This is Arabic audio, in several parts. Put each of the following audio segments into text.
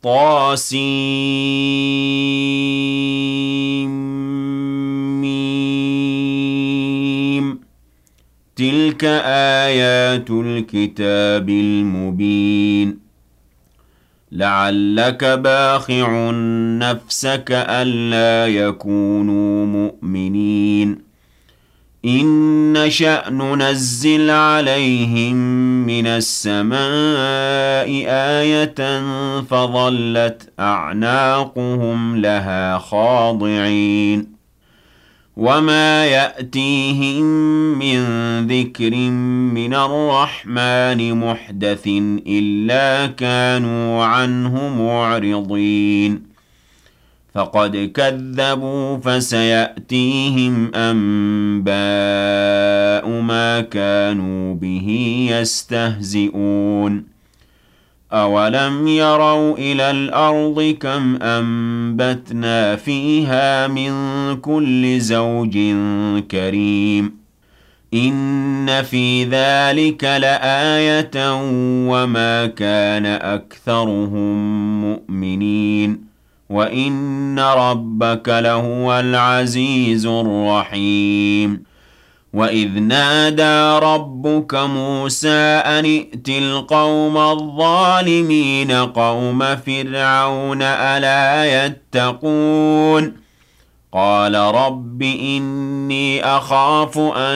طاسيم تلك آيات الكتاب المبين لعلك باخع نفسك ألا يكونوا مؤمنين إن نشأ ننزل عليهم من السماء آية فظلت أعناقهم لها خاضعين وما يأتيهم من ذكر من الرحمن محدث إلا كانوا عنه معرضين فقد كذبوا فسيأتيهم أنباء ما كانوا به يستهزئون أولم يروا إلى الأرض كم أنبتنا فيها من كل زوج كريم إن في ذلك لآية وما كان أكثرهم مؤمنين وإن ربك لهو العزيز الرحيم وإذ نادى ربك موسى أن ائت القوم الظالمين قوم فرعون ألا يتقون قال رب إني أخاف أن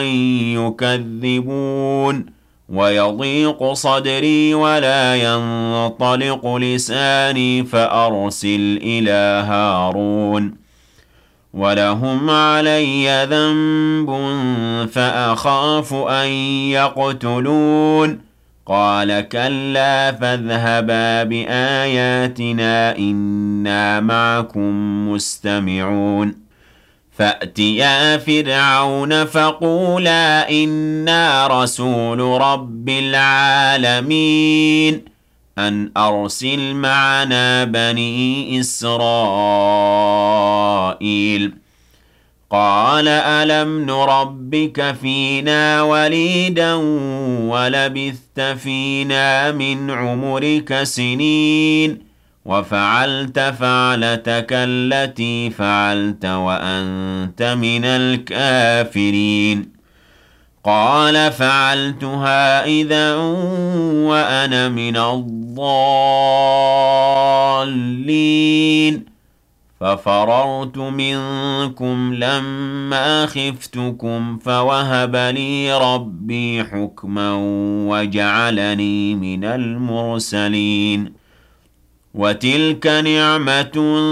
يكذبون ويضيق صدري ولا ينطلق لساني فأرسل إلى هارون ولهم علي ذنب فأخاف أن يقتلون قال كلا فاذهبا بآياتنا إنا معكم مستمعون فأتيا فرعون فقولا إنا رسول رب العالمين أن أرسل معنا بني إسرائيل قال ألم نربك فينا وليدا ولبثت فينا من عمرك سنين وفعلت فعلتك التي فعلت وأنت من الكافرين قال فعلتها إذا وأنا من الضالين ففررت منكم لما خفتكم فوهب لي ربي حكما وجعلني من المرسلين وتلك نعمة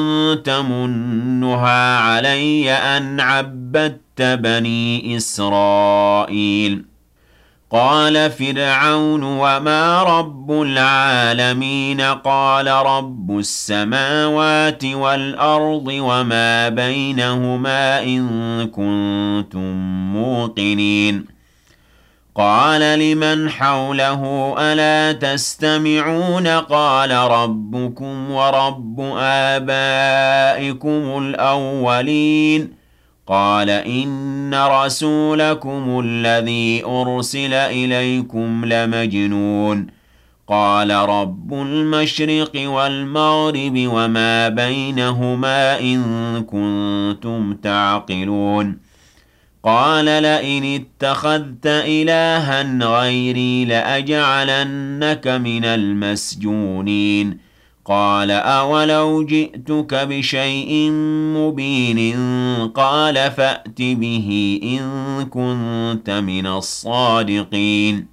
تمنها علي أن عبدت بني إسرائيل قال فرعون وما رب العالمين قال رب السماوات والأرض وما بينهما إن كنتم موقنين قال لمن حوله ألا تستمعون قال ربكم ورب آبائكم الأولين قال إن رسولكم الذي أرسل إليكم لمجنون قال رب المشرق والمغرب وما بينهما إن كنتم تعقلون قال لئن اتخذت إلها غيري لأجعلنك من المسجونين قال أولو جئتك بشيء مبين قال فأت به إن كنت من الصادقين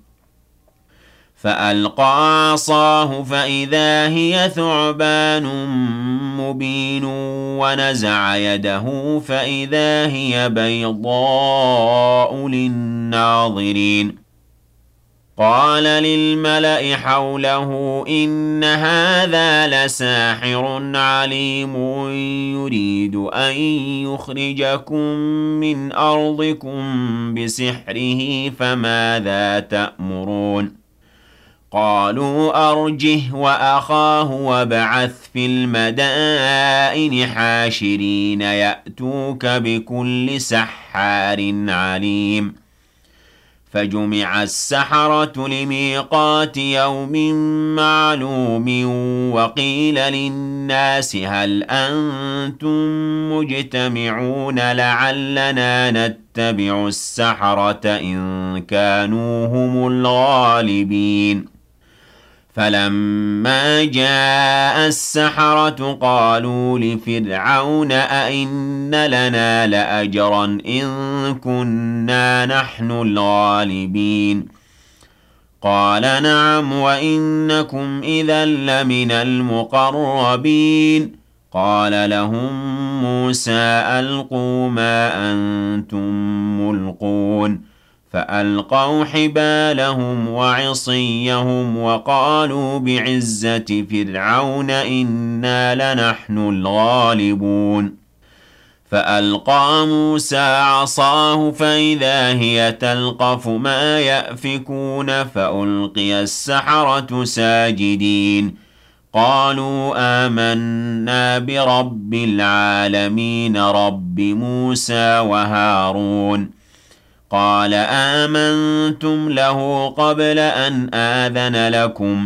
فألقى عصاه فإذا هي ثعبان مبين ونزع يده فإذا هي بيضاء للناظرين قال للملأ حوله إن هذا لساحر عليم يريد أن يخرجكم من أرضكم بسحره فماذا تأمرون قالوا أرجه وأخاه وابعث في المدائن حاشرين يأتوك بكل سحار عليم فجمع السحرة لميقات يوم معلوم وقيل للناس هل أنتم مجتمعون لعلنا نتبع السحرة إن كانوا هم الغالبين فلما جاء السحرة قالوا لفرعون أئن لنا لأجرا إن كنا نحن الغالبين قال نعم وإنكم إذا لمن المقربين قال لهم موسى ألقوا ما أنتم ملقون فألقوا حبالهم وعصيهم وقالوا بعزة فرعون إنا لنحن الغالبون فألقى موسى عصاه فإذا هي تلقف ما يأفكون فألقي السحرة ساجدين قالوا آمنا برب العالمين رب موسى وهارون قال آمنتم له قبل أن آذن لكم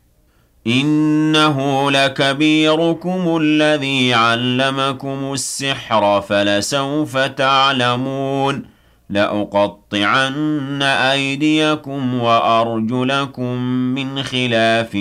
إنه لكبيركم الذي علمكم السحر فلسوف تعلمون لأقطعن أيديكم وأرجلكم من خلاف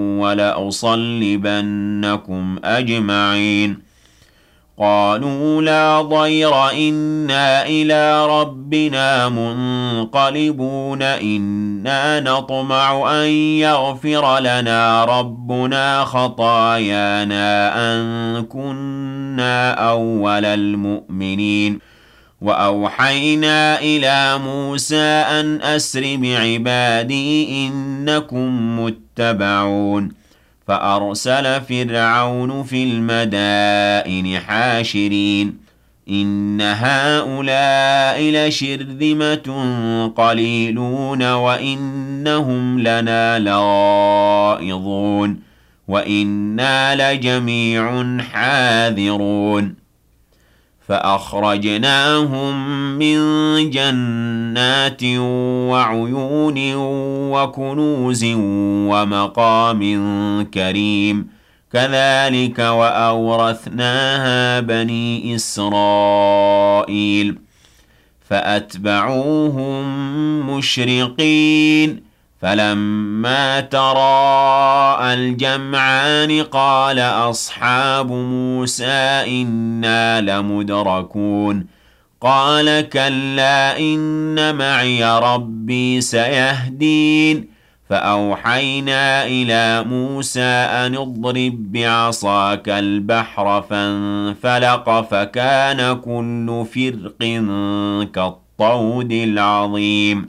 ولأصلبنكم أجمعين قالوا لا ضير إنا إلى ربنا منقلبون إنا نطمع أن يغفر لنا ربنا خطايانا أن كنا أول المؤمنين وأوحينا إلى موسى أن أسر بعبادي إنكم متبعون فأرسل فرعون في المدائن حاشرين إن هؤلاء لشرذمة قليلون وإنهم لنا لغائظون وإنا لجميع حاذرون فأخرجناهم من جنات وعيون وكنوز ومقام كريم كذلك وأورثناها بني إسرائيل فأتبعوهم مشرقين فلما تراءى الجمعان قال أصحاب موسى إنا لمدركون قال كلا إن معي ربي سيهدين فأوحينا إلى موسى أن اضرب بعصاك البحر فانفلق فكان كل فرق كالطود العظيم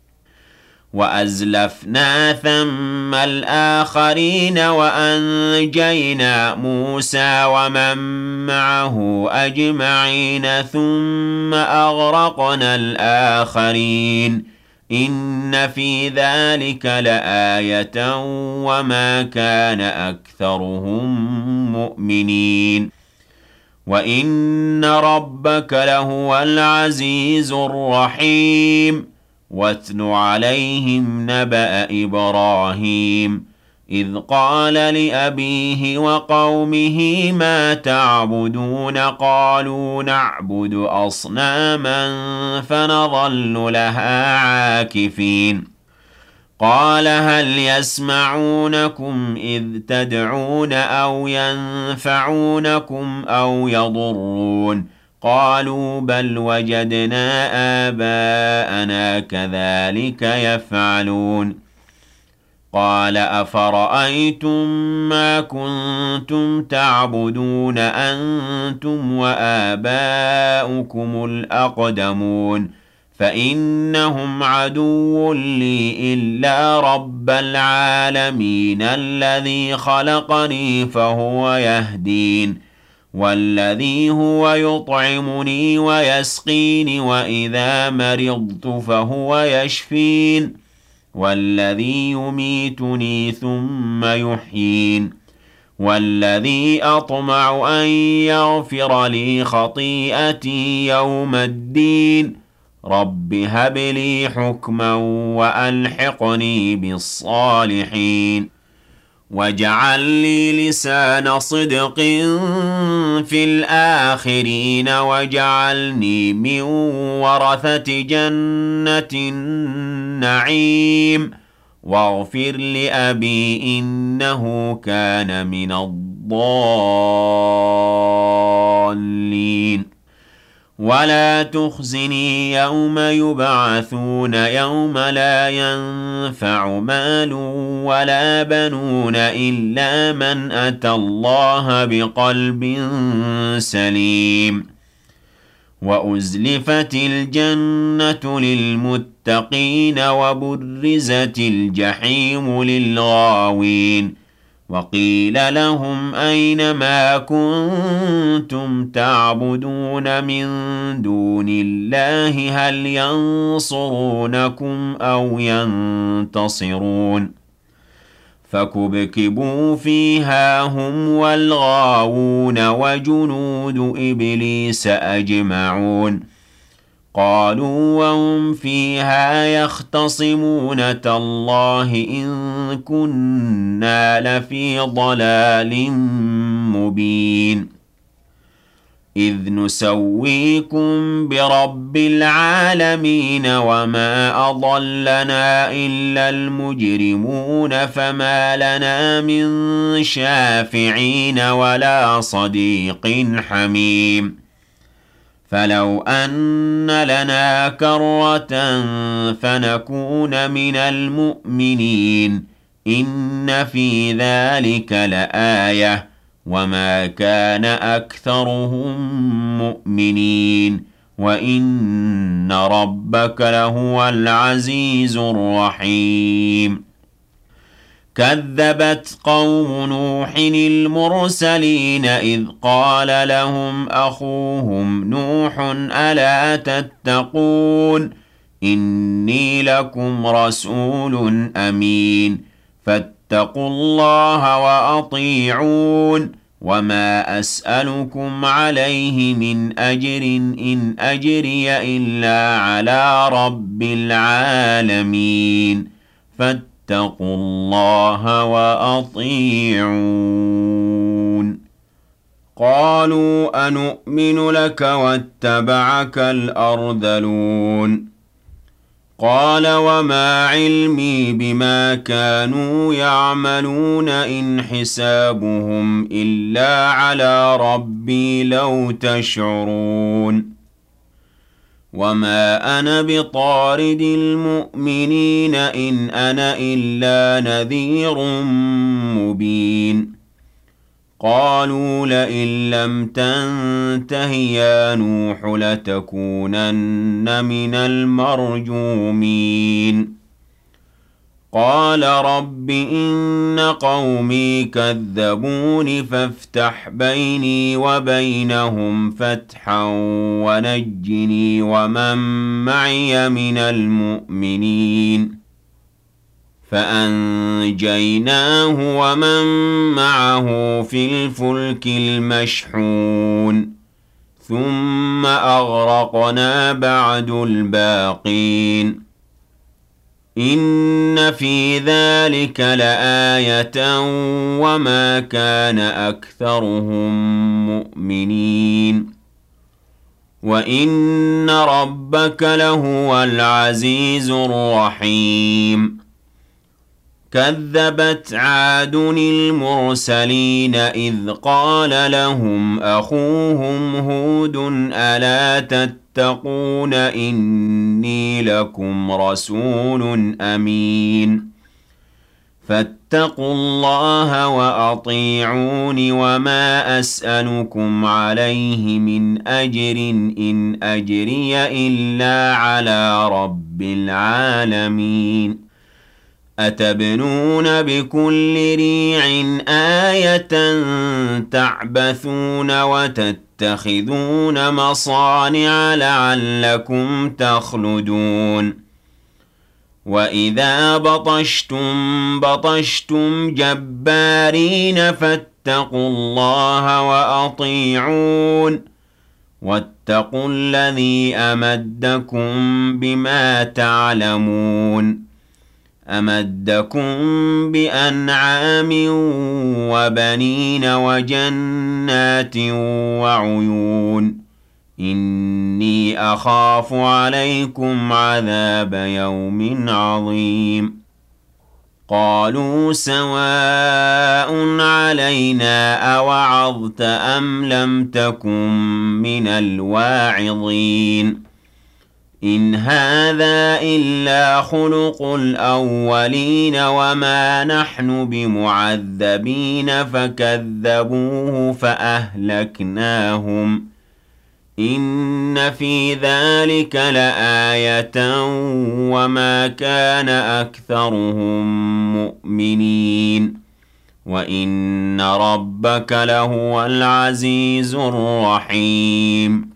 وأزلفنا ثم الآخرين وأنجينا موسى ومن معه أجمعين ثم أغرقنا الآخرين إن في ذلك لآية وما كان أكثرهم مؤمنين وإن ربك لهو العزيز الرحيم واتل عليهم نبأ إبراهيم إذ قال لأبيه وقومه ما تعبدون قالوا نعبد أصناما فنظل لها عاكفين قال هل يسمعونكم إذ تدعون أو ينفعونكم أو يضرون قالوا بل وجدنا آباءنا كذلك يفعلون قال أفرأيتم ما كنتم تعبدون أنتم وآباؤكم الأقدمون فإنهم عدو لي إلا رب العالمين الذي خلقني فهو يهدين والذي هو يطعمني ويسقين وإذا مرضت فهو يشفين والذي يميتني ثم يحيين والذي أطمع أن يغفر لي خطيئتي يوم الدين رب هب لي حكما وألحقني بالصالحين واجعل لي لسان صدق في الآخرين واجعلني من ورثة جنة النعيم واغفر لأبي إنه كان من الضالين ولا تخزني يوم يبعثون يوم لا ينفع مال ولا بنون إلا من أتى الله بقلب سليم وأزلفت الجنة للمتقين وبرزت الجحيم للغاوين وقيل لهم أين ما كنتم تعبدون من دون الله هل ينصرونكم أو ينتصرون فكبكبوا فيها هم والغاوون وجنود إبليس أجمعون قالوا وهم فيها يختصمون تالله إن كنا لفي ضلال مبين إذ نسويكم برب العالمين وما أضلنا إلا المجرمون فما لنا من شافعين ولا صديق حميم فلو أن لنا كرة فنكون من المؤمنين إن في ذلك لآية وما كان أكثرهم مؤمنين وإن ربك لهو العزيز الرحيم كذبت قوم نوح المرسلين إذ قال لهم أخوهم نوح ألا تتقون إني لكم رسول أمين فاتقوا الله وأطيعون وما أسألكم عليه من أجر إن أجري إلا على رب العالمين فاتقوا الله وأطيعون قالوا أنؤمن لك واتبعك الأرذلون قال وما علمي بما كانوا يعملون إن حسابهم إلا على ربي لو تشعرون وما أنا بطارد المؤمنين إن أنا إلا نذير مبين قالوا لئن لم تنته يا نوح لتكونن من المرجومين قال رب إن قومي كذبون فافتح بيني وبينهم فتحا ونجني ومن معي من المؤمنين فأنجيناه ومن معه في الفلك المشحون ثم أغرقنا بعد الباقين إن في ذلك لآية وما كان أكثرهم مؤمنين وإن ربك لهو العزيز الرحيم كذبت عاد المرسلين إذ قال لهم أخوهم هود ألا تتقون إني لكم رسول أمين فاتقوا الله وأطيعون وما أسألكم عليه من أجر إن أجري إلا على رب العالمين أتبنون بكل ريع آية تعبثون وتتخذون مصانع لعلكم تخلدون وإذا بطشتم جبارين فاتقوا الله وأطيعون واتقوا الذي أمدكم بما تعلمون أمدكم بأنعام وبنين وجنات وعيون إني أخاف عليكم عذاب يوم عظيم قالوا سواء علينا أوعظت أم لم تكن من الواعظين إن هذا إلا خلق الأولين وما نحن بمعذبين فكذبوه فأهلكناهم إن في ذلك لآية وما كان أكثرهم مؤمنين وإن ربك لهو العزيز الرحيم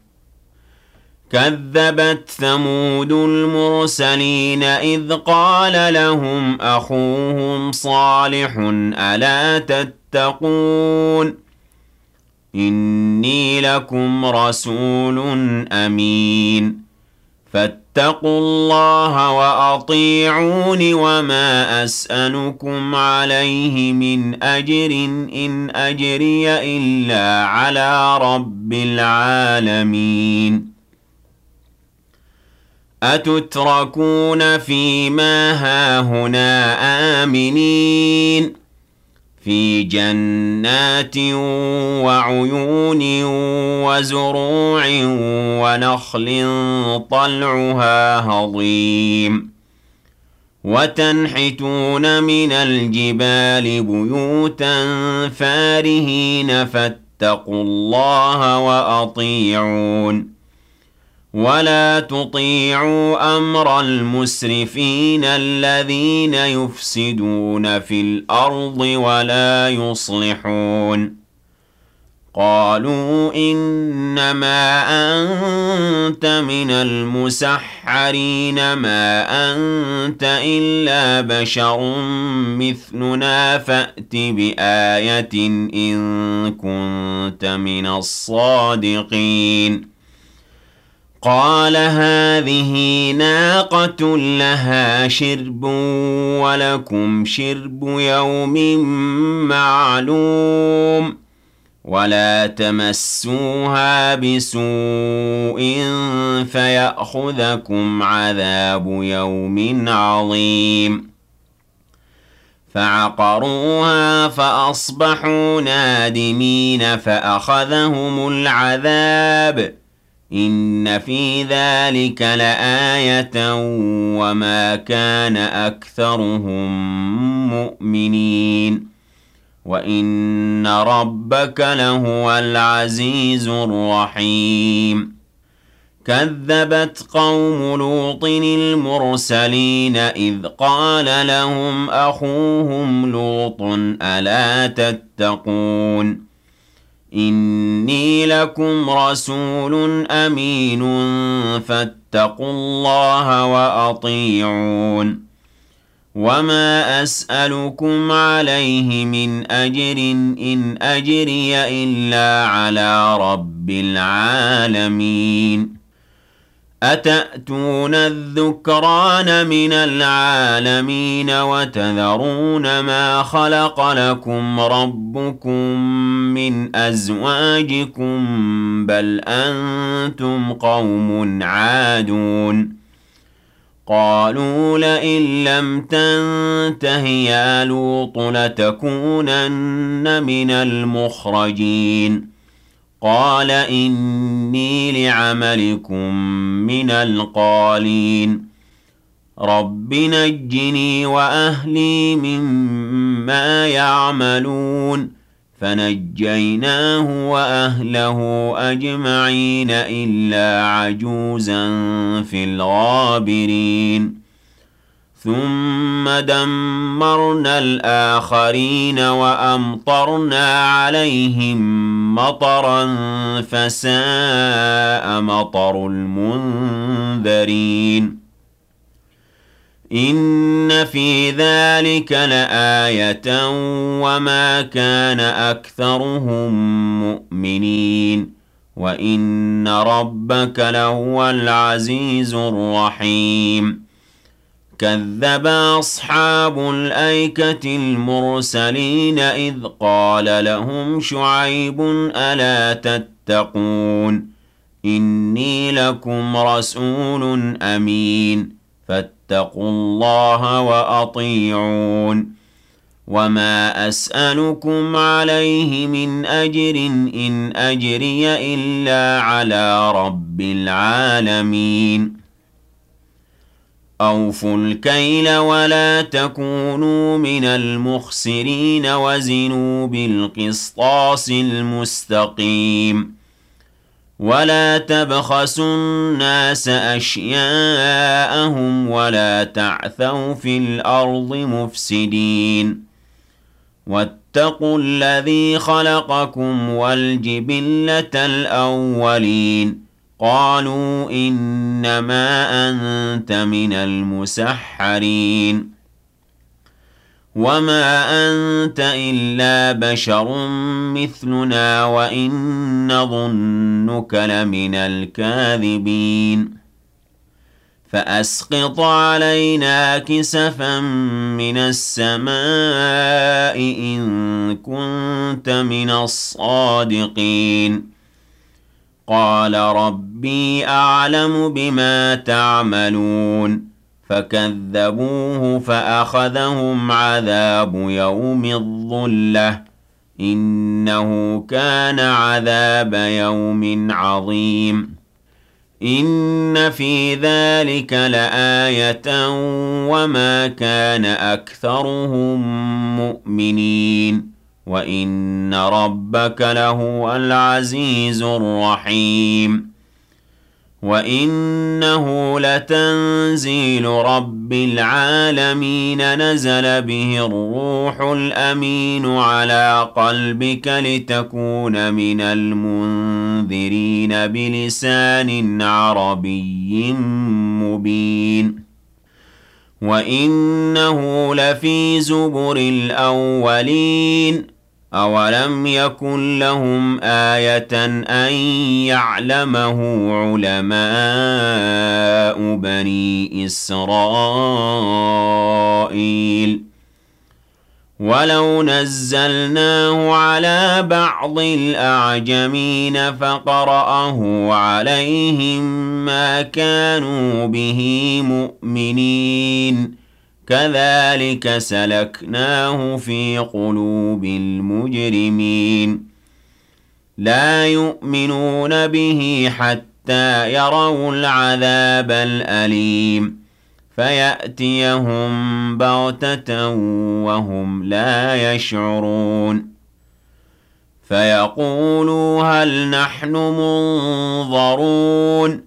كذبت ثمود المرسلين إذ قال لهم أخوهم صالح ألا تتقون إني لكم رسول أمين فاتقوا الله وأطيعون وما أسألكم عليه من أجر إن أجري إلا على رب العالمين أتتركون فيما هاهنا آمنين في جنات وعيون وزروع ونخل طلعها هضيم وتنحتون من الجبال بيوتا فارهين فاتقوا الله وأطيعون ولا تطيعوا أمر المسرفين الذين يفسدون في الأرض ولا يصلحون قالوا إنما أنت من المسحرين ما أنت إلا بشر مثلنا فأت بآية إن كنت من الصادقين قال هذه ناقة لها شرب ولكم شرب يوم معلوم ولا تمسوها بسوء فيأخذكم عذاب يوم عظيم فعقروها فأصبحوا نادمين فأخذهم العذاب إن في ذلك لآية وما كان أكثرهم مؤمنين وإن ربك لهو العزيز الرحيم كذبت قوم لوط المرسلين إذ قال لهم أخوهم لوط ألا تتقون إني لكم رسول أمين فاتقوا الله وأطيعون وما أسألكم عليه من أجر إن أجري إلا على رب العالمين أتأتون الذكران من العالمين وتذرون ما خلق لكم ربكم من أزواجكم بل أنتم قوم عادون قالوا لئن لم تنته يا لوط لتكونن من المخرجين قال إني لعملكم من القالين رب نجني وأهلي مما يعملون فنجيناه وأهله أجمعين إلا عجوزا في الغابرين ثم دمرنا الآخرين وأمطرنا عليهم مطرا فساء مطر المنذرين إن في ذلك لآية وما كان أكثرهم مؤمنين وإن ربك لهو العزيز الرحيم كذب أصحاب الأيكة المرسلين إذ قال لهم شعيب ألا تتقون إني لكم رسول أمين فاتقوا الله وأطيعون وما أسألكم عليه من أجر إن أجري إلا على رب العالمين أوفوا الكيل ولا تكونوا من المخسرين وزنوا بالقسطاس المستقيم ولا تبخسوا الناس أشياءهم ولا تعثوا في الأرض مفسدين واتقوا الذي خلقكم والجبلة الأولين قالوا إنما أنت من المسحرين وما أنت إلا بشر مثلنا وإن نظنك لمن الكاذبين فأسقط علينا كسفا من السماء إن كنت من الصادقين قال ربي أعلم بما تعملون فكذبوه فأخذهم عذاب يوم الظلة إنه كان عذاب يوم عظيم إن في ذلك لآية وما كان أكثرهم مؤمنين وإن ربك لهو العزيز الرحيم وإنه لتنزيل رب العالمين نزل به الروح الأمين على قلبك لتكون من المنذرين بلسان عربي مبين وإنه لفي زبر الأولين أولم يكن لهم آية أن يعلمه علماء بني إسرائيل ولو نزلناه على بعض الأعجمين فقرأه عليهم ما كانوا به مؤمنين كذلك سلكناه في قلوب المجرمين لا يؤمنون به حتى يروا العذاب الأليم فيأتيهم بغتة وهم لا يشعرون فيقولوا هل نحن منظرون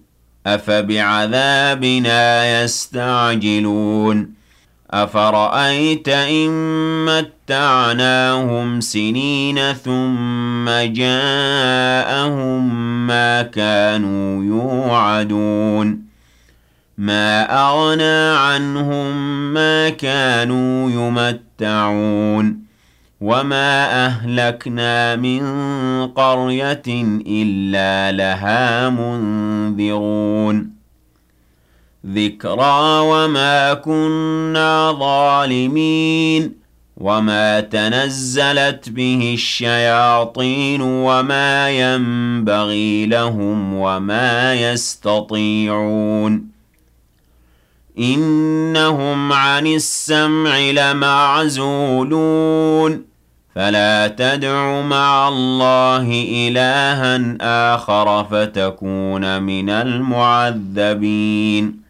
أفبعذابنا يستعجلون أفرأيت إن متعناهم سنين ثم جاءهم ما كانوا يوعدون ما أغنى عنهم ما كانوا يمتعون وما أهلكنا من قرية إلا لها منذرون ذكرى وما كنا ظالمين وما تنزلت به الشياطين وما ينبغي لهم وما يستطيعون إنهم عن السمع لمعزولون فلا تدع مع الله إلها آخر فتكون من المعذبين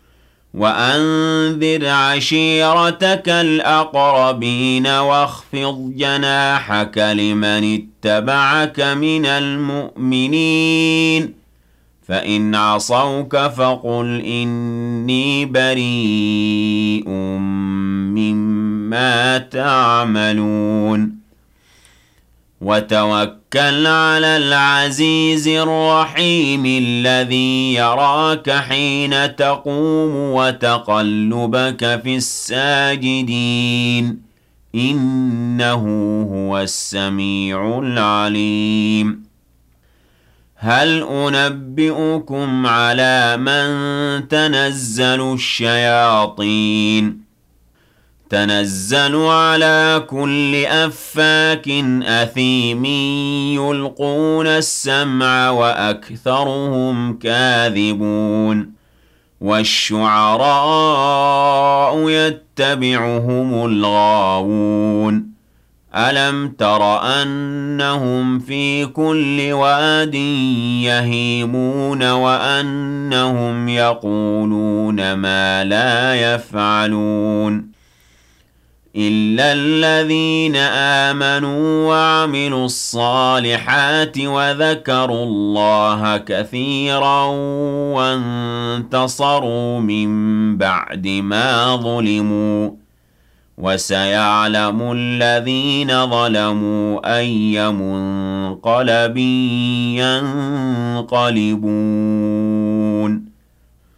وأنذر عشيرتك الأقربين واخفض جناحك لمن اتبعك من المؤمنين فإن عصوك فقل إني بريء مما تعملون وتوكل على العزيز الرحيم الذي يراك حين تقوم وتقلبك في الساجدين إنه هو السميع العليم هل أنبئكم على من تنزل الشياطين تنزل على كل أفاك أثيم يلقون السمع وأكثرهم كاذبون والشعراء يتبعهم الغاوون ألم تر أنهم في كل واد يهيمون وأنهم يقولون ما لا يفعلون إلا الذين آمنوا وعملوا الصالحات وذكروا الله كثيرا وانتصروا من بعد ما ظلموا وسيعلم الذين ظلموا أي منقلب ينقلبون